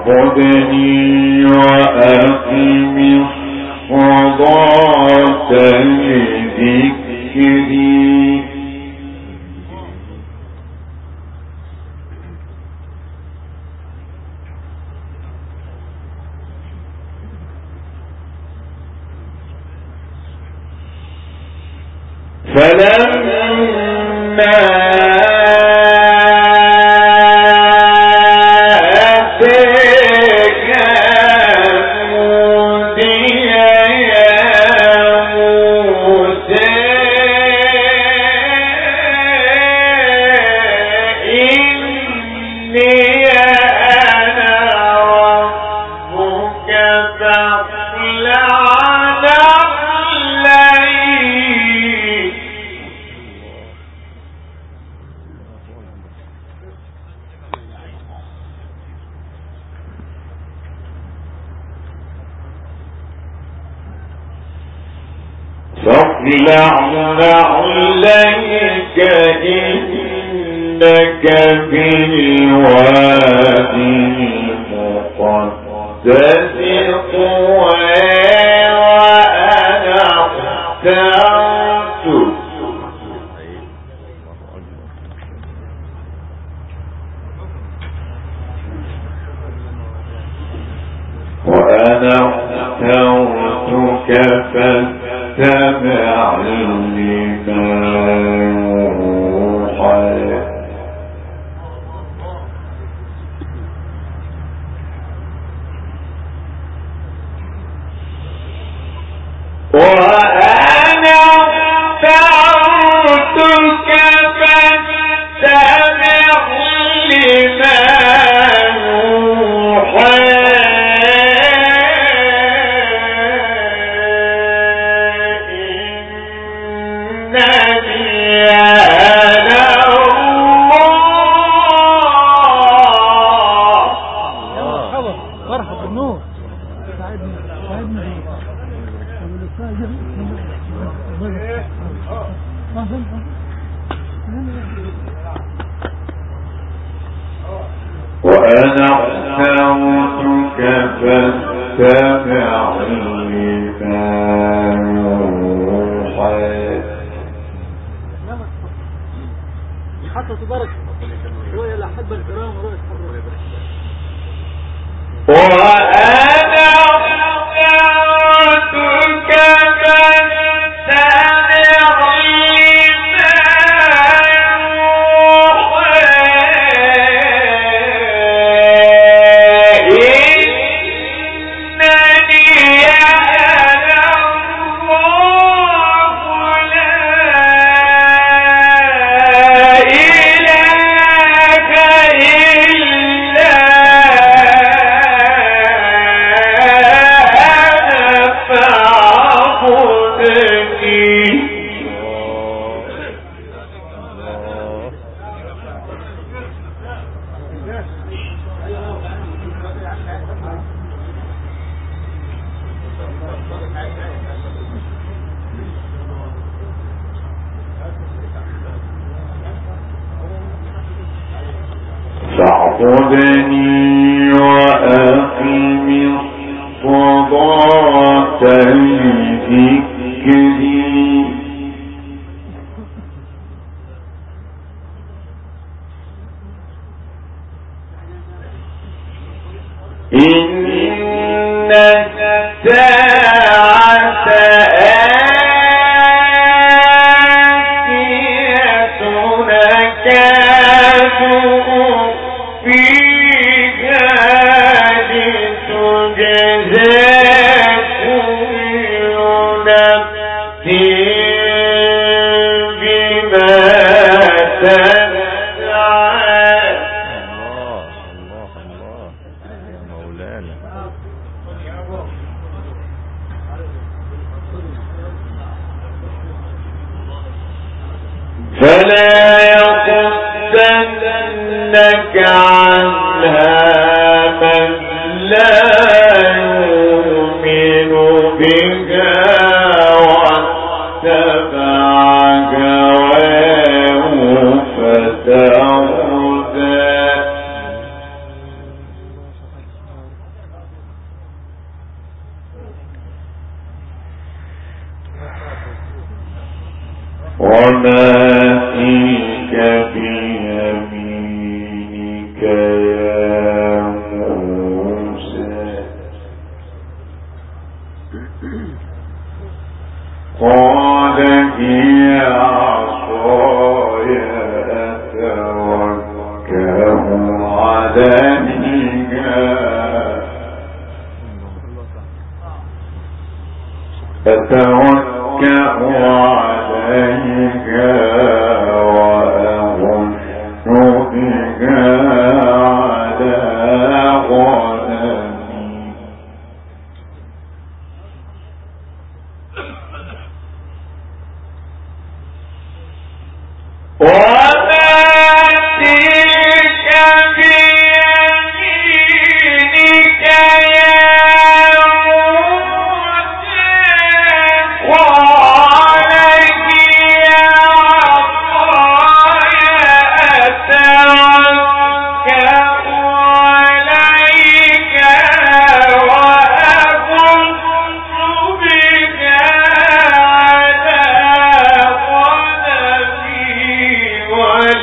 فاعبدني وأقم الصلاة لذكري فلما فاخلع نعليك إنك بالوادي المقدس طوى وأنا اخترتك فاتبع لما يوحى وأنا اخترتك فاتبع لما وأنا اخترتك فاتبع لما يوحى حتى تبارك شوية لأحب الكرام ورؤية حضرتك وأنا اخترتك فاتبع فاعبدني وأقم الصلاة لذكري إن الساعة آتية نكاد فيها لتجزى كل نفس بما تسعى فلا يصدنك عنها من لا يؤمن بها واتبع هواه فتردى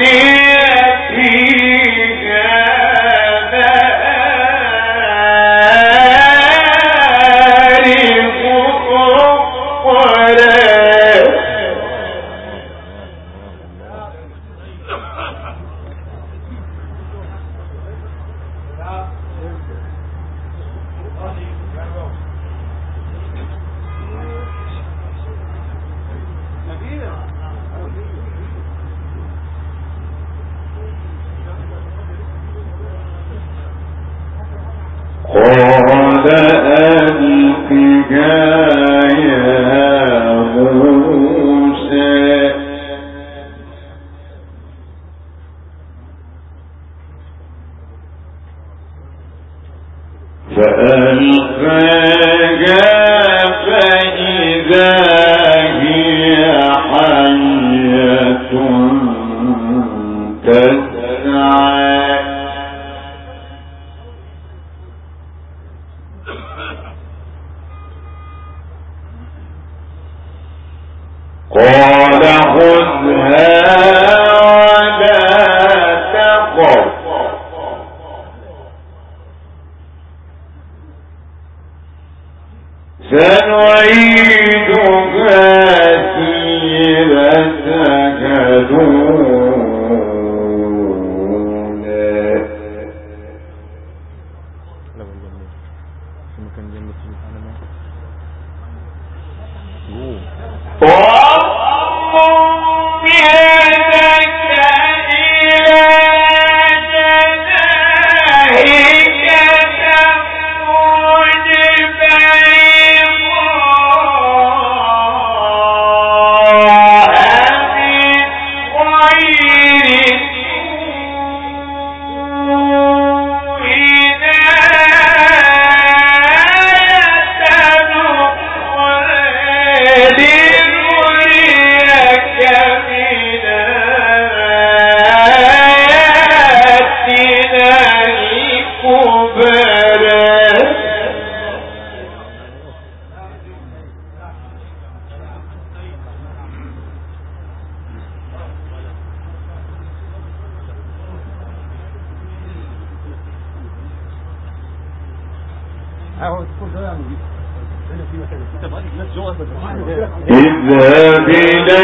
اذهب إلى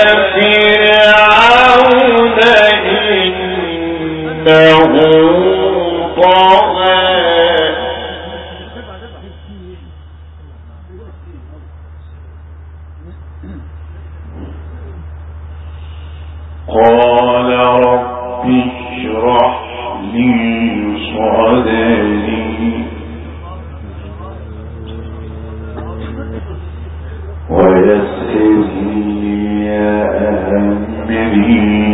فرعون إنه طغى قال رب اشرح لي صدري ويسر لي أمري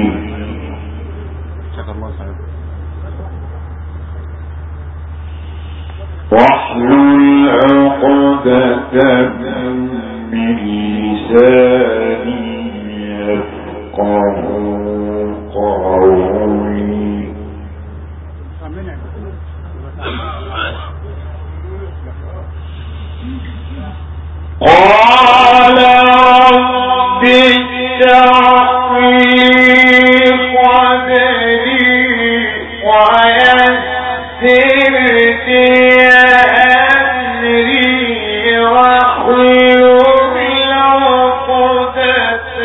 واحلل عقدة من لساني يفقهوا قولي قال رب اشرح لي صدري ويسر لي أمري واحلل عقدة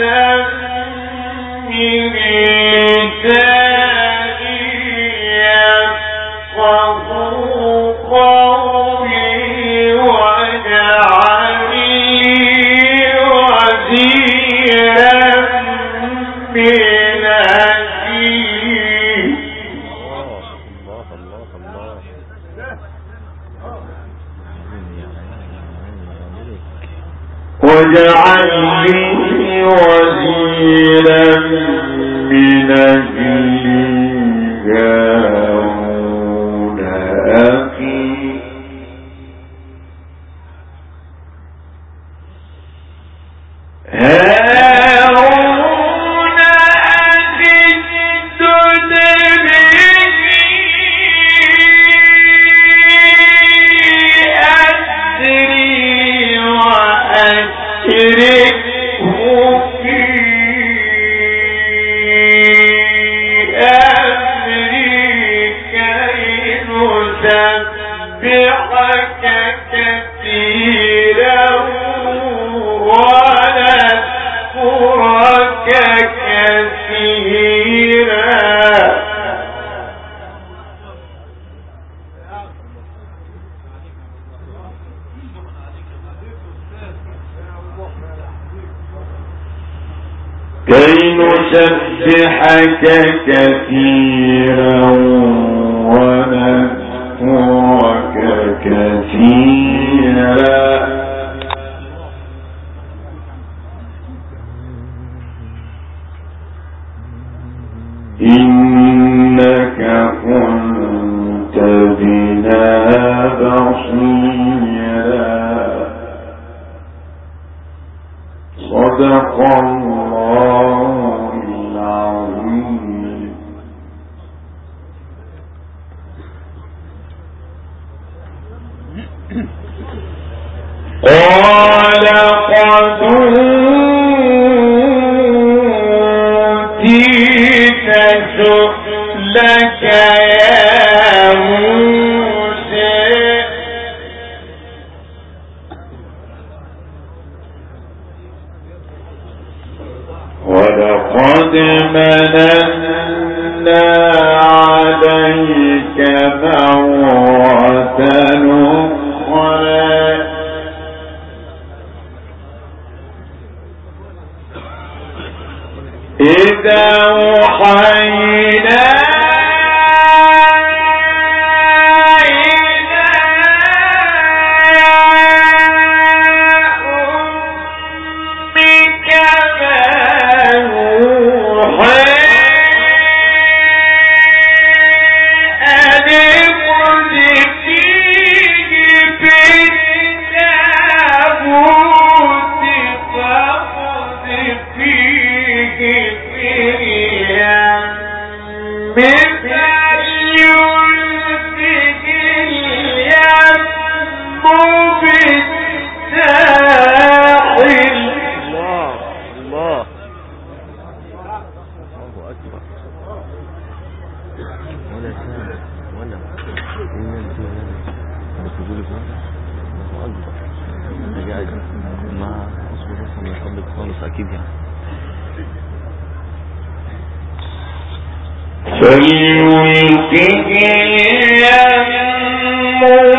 من لساني يفقهوا قولي واجعل واجعل لي وزيرا من أهلي هارون أخي كثيرا ونذكرك كثيرا كي نسبحك كثيرا ونذكرك كثيرا إنك كنت بنا بصيرا صدق الله العظيم. قال قد أوتيت سؤلك يا موسى ولقد مننا عليك مرة أخرى إذا أوحينا إلى أمك ما يوحى أن اقذفيه في التابوت فاقذفيه في اليم فليلقه اليم بالساحل. الله أكبر. ولا سامع ولا تقول الله أكبر. أنت قاعد مع أصبر بس من قبلك خالص أكيد يعني. فليلقه اليم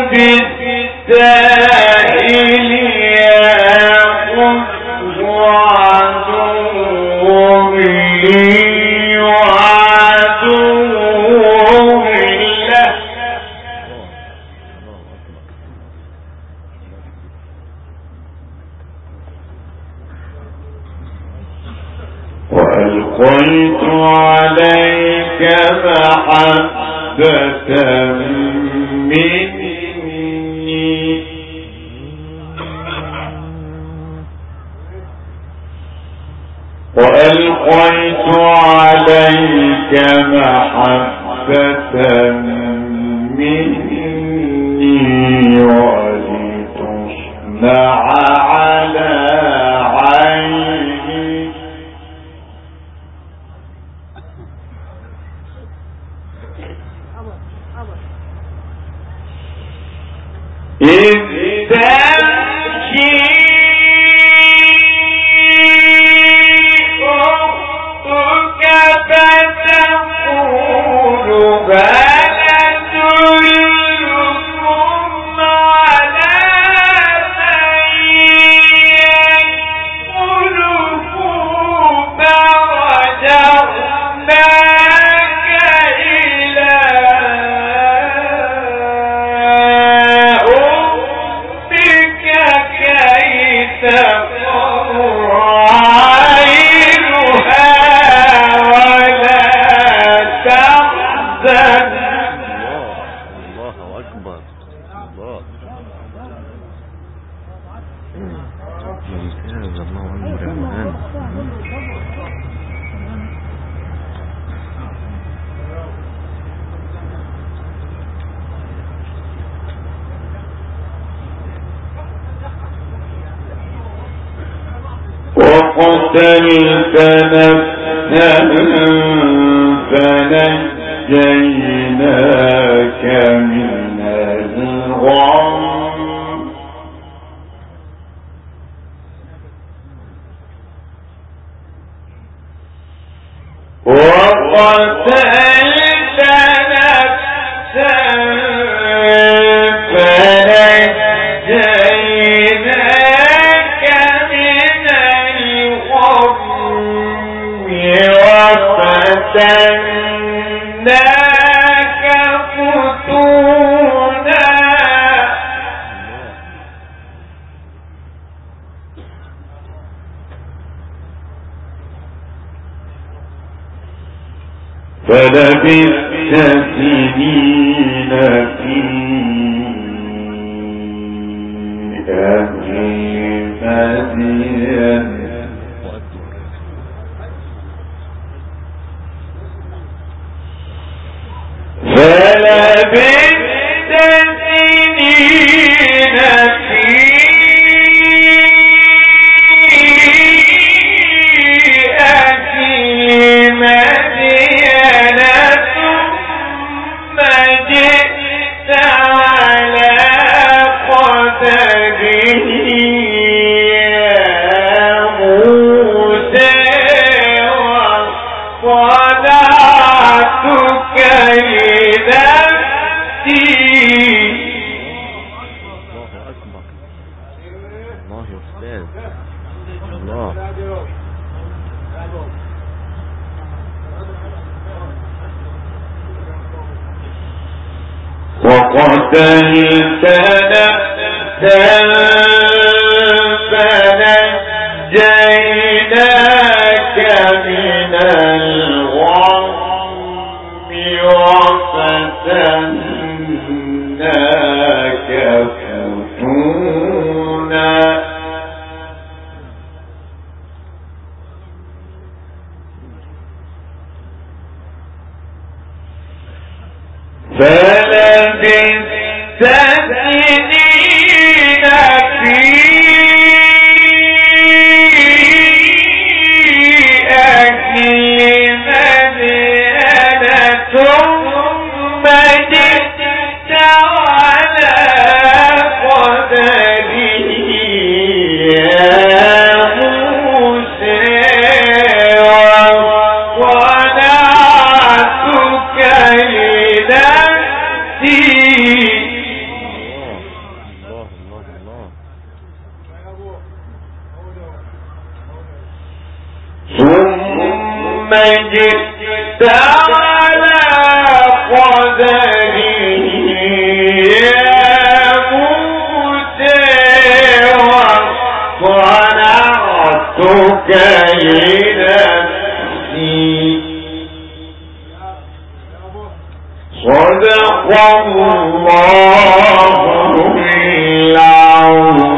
بالساحل يأخذه عدو لي وعدو له وألقيت عليك محبة مني وألقيت عليك محبة مني ولتصنع على عيني إذ تمشي أختك فتقول هل أدلكم على من يأكله فرجعناك إلى وقتلت نفسا فنجيناك من الغم فلبثت سنين في أهل مدين فلبثت سنين في أهل مدين ثم جئت على قدره يا موسى وصنعتك لنفسي. الله أكبر. الله يا أستاذ. الله. وقتلت نفسا فنجيناك من الغم وفتناك فتونا فلبثت سنين في أهل مدين ثم جئت على قدره يا موسى وصنعتك ثم جئت على قدره يا موسى وصنعتك لنفسي. صدق الله العظيم.